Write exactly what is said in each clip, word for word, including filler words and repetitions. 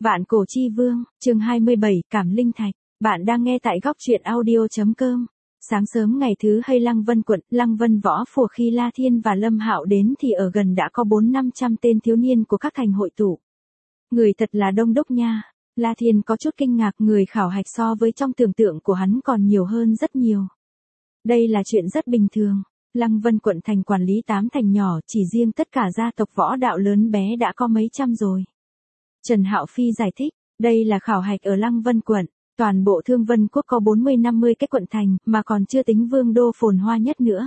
Vạn Cổ Chi Vương, chương hai mươi bảy, Cảm Linh Thạch. Bạn đang nghe tại góc truyện audio.com. Sáng sớm ngày thứ hai Lăng Vân quận, Lăng Vân võ phủ khi La Thiên và Lâm Hạo đến thì ở gần đã có bốn năm trăm tên thiếu niên của các thành hội tụ. Người thật là đông đúc nha. La Thiên có chút kinh ngạc, người khảo hạch so với trong tưởng tượng của hắn còn nhiều hơn rất nhiều. Đây là chuyện rất bình thường. Lăng Vân quận thành quản lý tám thành nhỏ, chỉ riêng tất cả gia tộc võ đạo lớn bé đã có mấy trăm rồi. Trần Hạo Phi giải thích, đây là khảo hạch ở Lăng Vân quận, toàn bộ Thương Vân quốc có bốn mươi năm mươi cái quận thành, mà còn chưa tính vương đô phồn hoa nhất nữa.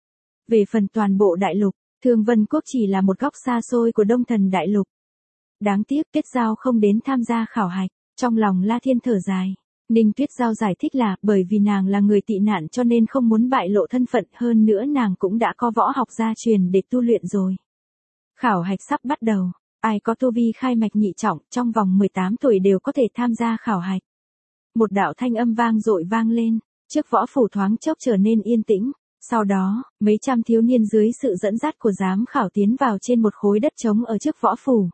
Về phần toàn bộ đại lục, Thương Vân quốc chỉ là một góc xa xôi của Đông Thần đại lục. Đáng tiếc Tuyết Giao không đến tham gia khảo hạch, trong lòng La Thiên thở dài. Ninh Tuyết Giao giải thích là bởi vì nàng là người tị nạn cho nên không muốn bại lộ thân phận, hơn nữa nàng cũng đã có võ học gia truyền để tu luyện rồi. Khảo hạch sắp bắt đầu. Ai có tu vi khai mạch nhị trọng trong vòng mười tám tuổi đều có thể tham gia khảo hạch. Một đạo thanh âm vang dội vang lên, trước võ phủ thoáng chốc trở nên yên tĩnh, sau đó, mấy trăm thiếu niên dưới sự dẫn dắt của giám khảo tiến vào trên một khối đất trống ở trước võ phủ.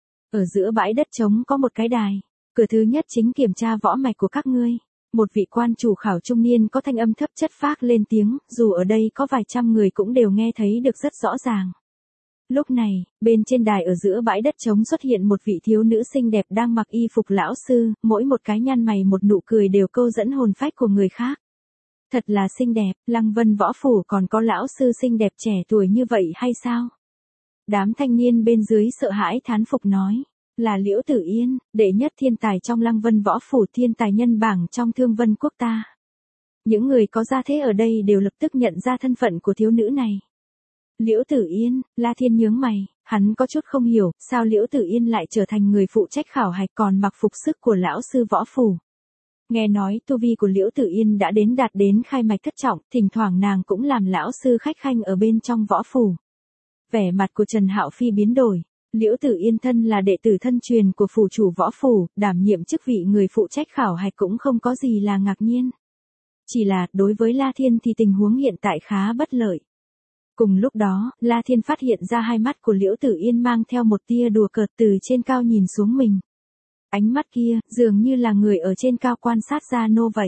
Ở giữa bãi đất trống có một cái đài, cửa thứ nhất chính kiểm tra võ mạch của các ngươi. Một vị quan chủ khảo trung niên có thanh âm thấp chất phác lên tiếng, dù ở đây có vài trăm người cũng đều nghe thấy được rất rõ ràng. Lúc này, bên trên đài ở giữa bãi đất trống xuất hiện một vị thiếu nữ xinh đẹp đang mặc y phục lão sư, mỗi một cái nhăn mày một nụ cười đều câu dẫn hồn phách của người khác. Thật là xinh đẹp, Lăng Vân võ phủ còn có lão sư xinh đẹp trẻ tuổi như vậy hay sao? Đám thanh niên bên dưới sợ hãi thán phục nói, là Liễu Tử Yên, đệ nhất thiên tài trong Lăng Vân võ phủ, thiên tài nhân bảng trong Thương Vân quốc ta. Những người có gia thế ở đây đều lập tức nhận ra thân phận của thiếu nữ này. Liễu Tử Yên, La Thiên nhướng mày, hắn có chút không hiểu, sao Liễu Tử Yên lại trở thành người phụ trách khảo hạch còn mặc phục sức của lão sư võ phủ. Nghe nói tu vi của Liễu Tử Yên đã đến đạt đến khai mạch thất trọng, thỉnh thoảng nàng cũng làm lão sư khách khanh ở bên trong võ phủ. Vẻ mặt của Trần Hạo Phi biến đổi, Liễu Tử Yên thân là đệ tử thân truyền của phủ chủ võ phủ, đảm nhiệm chức vị người phụ trách khảo hạch cũng không có gì là ngạc nhiên. Chỉ là, đối với La Thiên thì tình huống hiện tại khá bất lợi. Cùng lúc đó, La Thiên phát hiện ra hai mắt của Liễu Tử Yên mang theo một tia đùa cợt từ trên cao nhìn xuống mình. Ánh mắt kia, dường như là người ở trên cao quan sát ra nô vậy.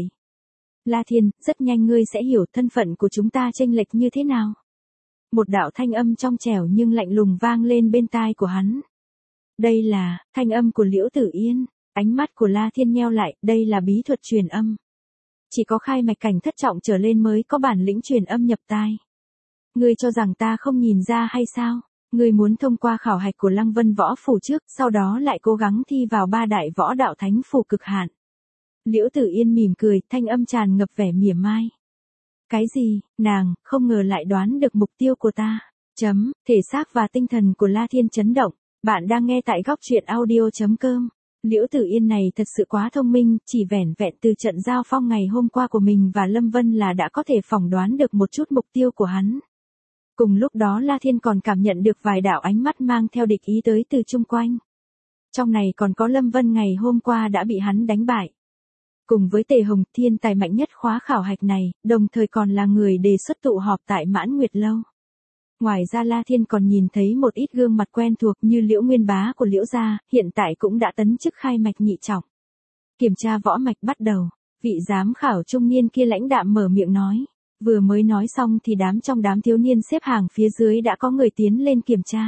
La Thiên, rất nhanh ngươi sẽ hiểu thân phận của chúng ta chênh lệch như thế nào. Một đạo thanh âm trong trẻo nhưng lạnh lùng vang lên bên tai của hắn. Đây là, thanh âm của Liễu Tử Yên. Ánh mắt của La Thiên nheo lại, đây là bí thuật truyền âm. Chỉ có khai mạch cảnh thất trọng trở lên mới có bản lĩnh truyền âm nhập tai. Ngươi cho rằng ta không nhìn ra hay sao? Ngươi muốn thông qua khảo hạch của Lăng Vân võ phủ trước, sau đó lại cố gắng thi vào ba đại võ đạo thánh phủ cực hạn. Liễu Tử Yên mỉm cười, thanh âm tràn ngập vẻ mỉa mai. Cái gì, nàng, không ngờ lại đoán được mục tiêu của ta. Chấm, thể xác và tinh thần của La Thiên chấn động. Bạn đang nghe tại góc truyện audio.com. Liễu Tử Yên này thật sự quá thông minh, chỉ vẻn vẹn từ trận giao phong ngày hôm qua của mình và Lâm Vân là đã có thể phỏng đoán được một chút mục tiêu của hắn. Cùng lúc đó La Thiên còn cảm nhận được vài đạo ánh mắt mang theo địch ý tới từ chung quanh. Trong này còn có Lâm Vân ngày hôm qua đã bị hắn đánh bại. Cùng với Tề Hồng, thiên tài mạnh nhất khóa khảo hạch này, đồng thời còn là người đề xuất tụ họp tại Mãn Nguyệt Lâu. Ngoài ra La Thiên còn nhìn thấy một ít gương mặt quen thuộc như Liễu Nguyên Bá của Liễu gia, hiện tại cũng đã tấn chức khai mạch nhị trọng. Kiểm tra võ mạch bắt đầu, vị giám khảo trung niên kia lãnh đạm mở miệng nói. Vừa mới nói xong thì đám trong đám thiếu niên xếp hàng phía dưới đã có người tiến lên kiểm tra.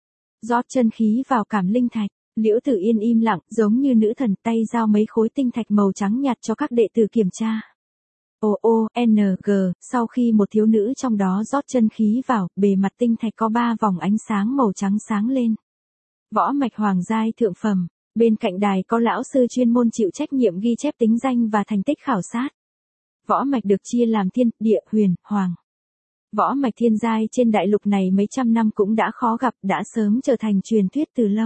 Rót chân khí vào cảm linh thạch, Liễu Tử Yên im lặng, giống như nữ thần, tay giao mấy khối tinh thạch màu trắng nhạt cho các đệ tử kiểm tra. O O N G, sau khi một thiếu nữ trong đó rót chân khí vào, bề mặt tinh thạch có ba vòng ánh sáng màu trắng sáng lên. Võ mạch hoàng giai thượng phẩm, bên cạnh đài có lão sư chuyên môn chịu trách nhiệm ghi chép tính danh và thành tích khảo sát. Võ mạch được chia làm thiên, địa, huyền, hoàng. Võ mạch thiên giai trên đại lục này mấy trăm năm cũng đã khó gặp, đã sớm trở thành truyền thuyết từ lâu.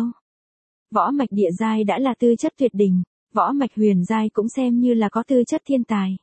Võ mạch địa giai đã là tư chất tuyệt đỉnh, võ mạch huyền giai cũng xem như là có tư chất thiên tài.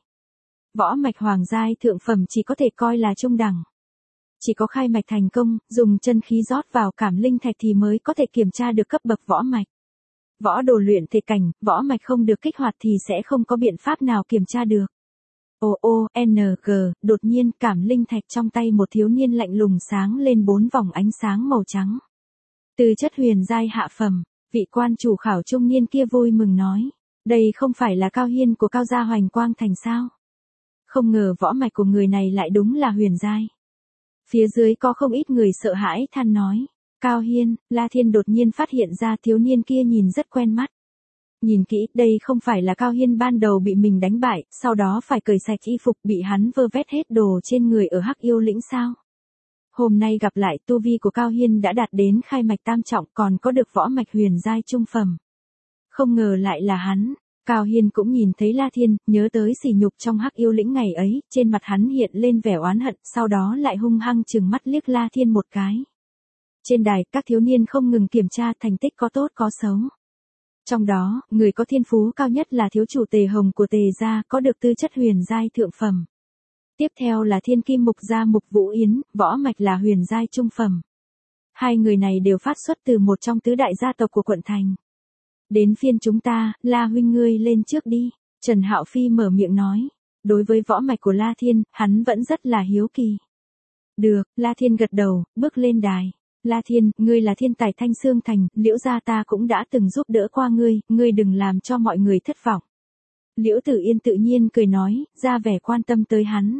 Võ mạch hoàng giai thượng phẩm chỉ có thể coi là trung đẳng. Chỉ có khai mạch thành công, dùng chân khí rót vào cảm linh thạch thì mới có thể kiểm tra được cấp bậc võ mạch. Võ đồ luyện thể cảnh, võ mạch không được kích hoạt thì sẽ không có biện pháp nào kiểm tra được. O O N G, đột nhiên cảm linh thạch trong tay một thiếu niên lạnh lùng sáng lên bốn vòng ánh sáng màu trắng. Tư chất huyền giai hạ phẩm, Vị quan chủ khảo trung niên kia vui mừng nói. Đây không phải là Cao Hiên của Cao gia Hoành Quang Thành sao? Không ngờ võ mạch của người này lại đúng là huyền giai. Phía dưới có không ít người sợ hãi than nói. Cao Hiên, La Thiên đột nhiên phát hiện ra thiếu niên kia nhìn rất quen mắt. Nhìn kỹ, đây không phải là Cao Hiên ban đầu bị mình đánh bại, sau đó phải cởi sạch y phục bị hắn vơ vét hết đồ trên người ở Hắc Yêu Lĩnh sao? Hôm nay gặp lại tu vi của Cao Hiên đã đạt đến khai mạch tam trọng còn có được võ mạch huyền giai trung phẩm. Không ngờ lại là hắn. Cao Hiên cũng nhìn thấy La Thiên, nhớ tới sỉ nhục trong Hắc Yêu Lĩnh ngày ấy, trên mặt hắn hiện lên vẻ oán hận, sau đó lại hung hăng trừng mắt liếc La Thiên một cái. Trên đài, các thiếu niên không ngừng kiểm tra thành tích có tốt có xấu. Trong đó, người có thiên phú cao nhất là thiếu chủ Tề Hồng của Tề gia, có được tư chất huyền giai thượng phẩm. Tiếp theo là thiên kim mục gia Mục Vũ Yến, võ mạch là huyền giai trung phẩm. Hai người này đều phát xuất từ một trong tứ đại gia tộc của quận thành. Đến phiên chúng ta, La huynh ngươi lên trước đi. Trần Hạo Phi mở miệng nói. Đối với võ mạch của La Thiên, hắn vẫn rất là hiếu kỳ. Được, La Thiên gật đầu, bước lên đài. La Thiên, ngươi là thiên tài Thanh Xương Thành, Liễu gia ta cũng đã từng giúp đỡ qua ngươi, ngươi đừng làm cho mọi người thất vọng. Liễu Tử Yên tự nhiên cười nói, ra vẻ quan tâm tới hắn.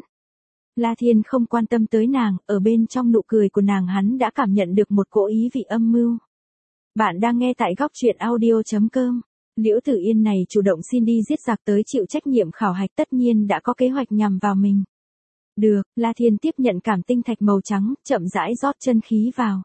La Thiên không quan tâm tới nàng, ở bên trong nụ cười của nàng hắn đã cảm nhận được một cỗ ý vị âm mưu. Bạn đang nghe tại góc truyện audio chấm com. Liễu Tử Yên này chủ động xin đi giết giặc tới chịu trách nhiệm khảo hạch tất nhiên đã có kế hoạch nhằm vào mình. Được, La Thiên tiếp nhận cảm tinh thạch màu trắng, chậm rãi rót chân khí vào.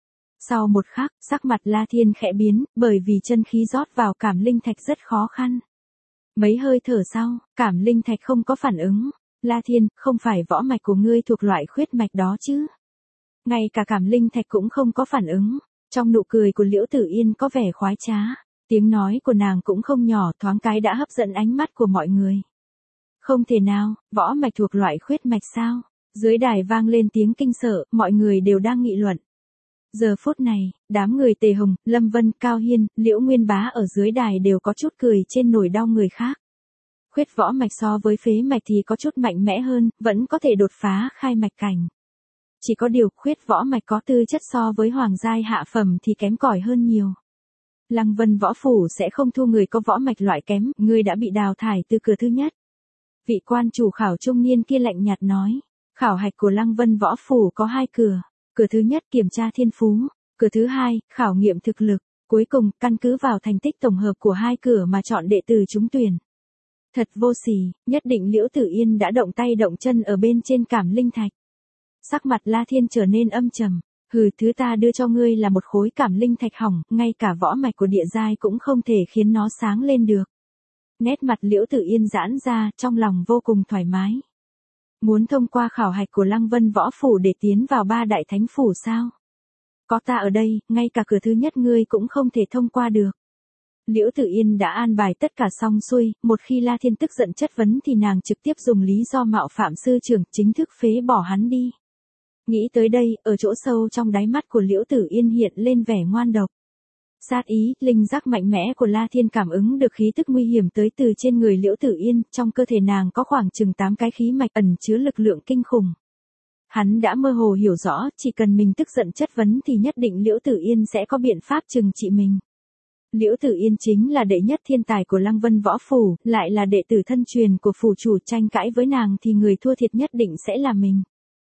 Sau một khắc, sắc mặt La Thiên khẽ biến, bởi vì chân khí rót vào cảm linh thạch rất khó khăn. Mấy hơi thở sau, cảm linh thạch không có phản ứng. La Thiên, không phải võ mạch của ngươi thuộc loại khuyết mạch đó chứ? Ngay cả cảm linh thạch cũng không có phản ứng. Trong nụ cười của Liễu Tử Yên có vẻ khoái trá. Tiếng nói của nàng cũng không nhỏ, thoáng cái đã hấp dẫn ánh mắt của mọi người. Không thể nào, võ mạch thuộc loại khuyết mạch sao? Dưới đài vang lên tiếng kinh sợ, mọi người đều đang nghị luận. Giờ phút này, đám người Tề Hồng, Lâm Vân, Cao Hiên, Liễu Nguyên Bá ở dưới đài đều có chút cười trên nỗi đau người khác. Khuyết võ mạch so với phế mạch thì có chút mạnh mẽ hơn, vẫn có thể đột phá khai mạch cảnh. Chỉ có điều khuyết võ mạch có tư chất so với hoàng giai hạ phẩm thì kém cỏi hơn nhiều. Lăng Vân võ phủ sẽ không thu người có võ mạch loại kém, người đã bị đào thải từ cửa thứ nhất. Vị quan chủ khảo trung niên kia lạnh nhạt nói, khảo hạch của Lăng Vân võ phủ có hai cửa. Cửa thứ nhất kiểm tra thiên phú, cửa thứ hai, khảo nghiệm thực lực, cuối cùng, căn cứ vào thành tích tổng hợp của hai cửa mà chọn đệ tử trúng tuyển. Thật vô sỉ, nhất định Liễu Tử Yên đã động tay động chân ở bên trên cảm linh thạch. Sắc mặt La Thiên trở nên âm trầm, hừ, thứ ta đưa cho ngươi là một khối cảm linh thạch hỏng, ngay cả võ mạch của địa giai cũng không thể khiến nó sáng lên được. Nét mặt Liễu Tử Yên giãn ra, trong lòng vô cùng thoải mái. Muốn thông qua khảo hạch của Lăng Vân võ phủ để tiến vào ba đại thánh phủ sao? Có ta ở đây, ngay cả cửa thứ nhất ngươi cũng không thể thông qua được. Liễu Tử Yên đã an bài tất cả xong xuôi, một khi La Thiên tức giận chất vấn thì nàng trực tiếp dùng lý do mạo phạm sư trưởng chính thức phế bỏ hắn đi. Nghĩ tới đây, ở chỗ sâu trong đáy mắt của Liễu Tử Yên hiện lên vẻ ngoan độc. Sát ý, linh giác mạnh mẽ của La Thiên cảm ứng được khí tức nguy hiểm tới từ trên người Liễu Tử Yên, trong cơ thể nàng có khoảng chừng tám cái khí mạch ẩn chứa lực lượng kinh khủng. Hắn đã mơ hồ hiểu rõ, chỉ cần mình tức giận chất vấn thì nhất định Liễu Tử Yên sẽ có biện pháp trừng trị mình. Liễu Tử Yên chính là đệ nhất thiên tài của Lăng Vân võ phủ, lại là đệ tử thân truyền của phủ chủ, tranh cãi với nàng thì người thua thiệt nhất định sẽ là mình.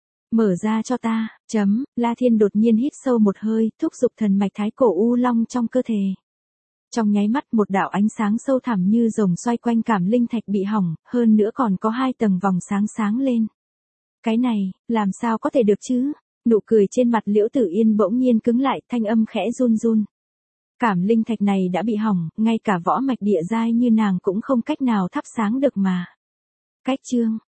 Mở ra cho ta, chấm, La Thiên đột nhiên hít sâu một hơi, thúc giục thần mạch thái cổ u long trong cơ thể. Trong nháy mắt một đạo ánh sáng sâu thẳm như rồng xoay quanh cảm linh thạch bị hỏng, hơn nữa còn có hai tầng vòng sáng sáng lên. Cái này, làm sao có thể được chứ? Nụ cười trên mặt Liễu Tử Yên bỗng nhiên cứng lại, thanh âm khẽ run run. Cảm linh thạch này đã bị hỏng, ngay cả võ mạch địa giai như nàng cũng không cách nào thắp sáng được mà. Cách chương